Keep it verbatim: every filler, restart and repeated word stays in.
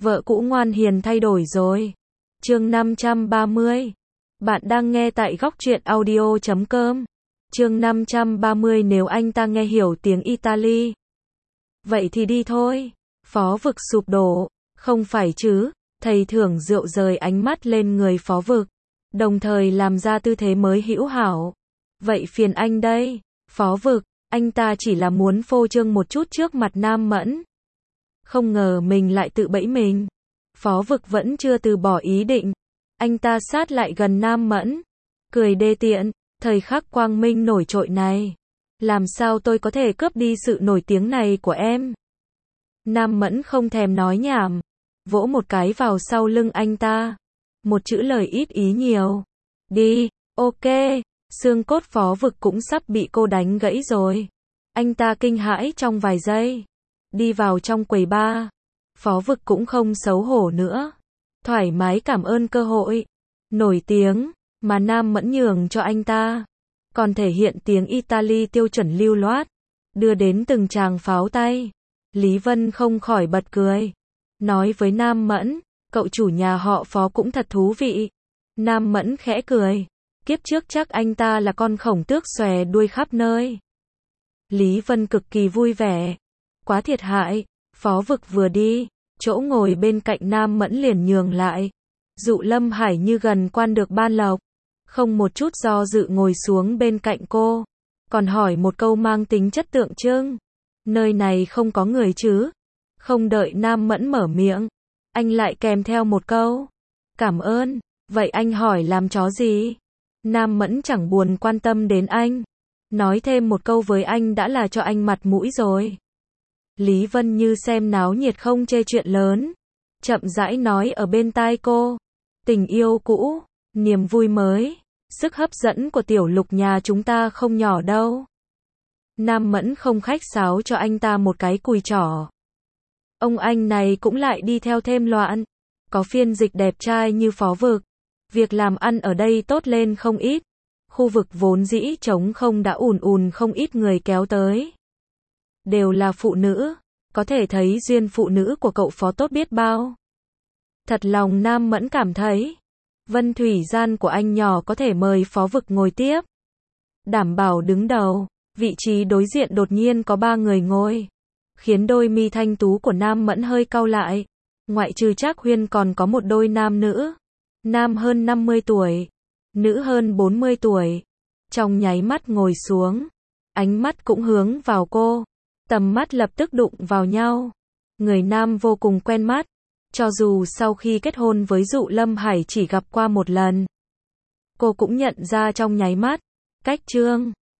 Vợ cũ ngoan hiền thay đổi rồi. Chương năm trăm ba mươi. Bạn đang nghe tại góc truyện audio chấm com. Chương năm trăm ba mươi nếu anh ta nghe hiểu tiếng Italy. Vậy thì đi thôi. Phó Vực sụp đổ. Không phải chứ. Thầy thưởng rượu rời ánh mắt lên người Phó Vực. Đồng thời làm ra tư thế mới hữu hảo. Vậy phiền anh đây. Phó Vực, anh ta chỉ là muốn phô trương một chút trước mặt Nam Mẫn. Không ngờ mình lại tự bẫy mình. Phó Vực vẫn chưa từ bỏ ý định. Anh ta sát lại gần Nam Mẫn. Cười đê tiện, thời khắc quang minh nổi trội này. Làm sao tôi có thể cướp đi sự nổi tiếng này của em? Nam Mẫn không thèm nói nhảm. Vỗ một cái vào sau lưng anh ta. Một chữ lời ít ý nhiều. Đi, ok. Xương cốt Phó Vực cũng sắp bị cô đánh gãy rồi. Anh ta kinh hãi trong vài giây. Đi vào trong quầy bar. Phó Vực cũng không xấu hổ nữa. Thoải mái cảm ơn cơ hội. Nổi tiếng, mà Nam Mẫn nhường cho anh ta. Còn thể hiện tiếng Italy tiêu chuẩn lưu loát. Đưa đến từng tràng pháo tay. Lý Vân không khỏi bật cười. Nói với Nam Mẫn, cậu chủ nhà họ Phó cũng thật thú vị. Nam Mẫn khẽ cười. Kiếp trước chắc anh ta là con khổng tước xòe đuôi khắp nơi. Lý Vân cực kỳ vui vẻ. Quá thiệt hại. Phó Vực vừa đi, chỗ ngồi bên cạnh Nam Mẫn liền nhường lại. Dụ Lâm Hải như gần quan được ban lộc. Không một chút do dự ngồi xuống bên cạnh cô. Còn hỏi một câu mang tính chất tượng trưng. Nơi này không có người chứ? Không đợi Nam Mẫn mở miệng. Anh lại kèm theo một câu. Cảm ơn. Vậy anh hỏi làm chó gì? Nam Mẫn chẳng buồn quan tâm đến anh. Nói thêm một câu với anh đã là cho anh mặt mũi rồi. Lý Vân như xem náo nhiệt không chê chuyện lớn. Chậm rãi nói ở bên tai cô. Tình yêu cũ, niềm vui mới, sức hấp dẫn của tiểu Lục nhà chúng ta không nhỏ đâu. Nam Mẫn không khách sáo cho anh ta một cái cùi trỏ. Ông anh này cũng lại đi theo thêm loạn. Có phiên dịch đẹp trai như Phó Vực. Việc làm ăn ở đây tốt lên không ít. Khu vực vốn dĩ trống không đã ùn ùn không ít người kéo tới. Đều là phụ nữ. Có thể thấy duyên phụ nữ của cậu Phó tốt biết bao. Thật lòng Nam Mẫn cảm thấy. Vân Thủy gian của anh nhỏ có thể mời Phó Vực ngồi tiếp. Đảm bảo đứng đầu. Vị trí đối diện đột nhiên có ba người ngồi. Khiến đôi mi thanh tú của Nam Mẫn hơi cau lại. Ngoại trừ Trác Huyên còn có một đôi nam nữ. Nam hơn năm mươi tuổi. Nữ hơn bốn mươi tuổi. Trong nháy mắt ngồi xuống. Ánh mắt cũng hướng vào cô. Tầm mắt lập tức đụng vào nhau. Người nam vô cùng quen mắt. Cho dù sau khi kết hôn với Dụ Lâm Hải chỉ gặp qua một lần. Cô cũng nhận ra trong nháy mắt. Cách Trương.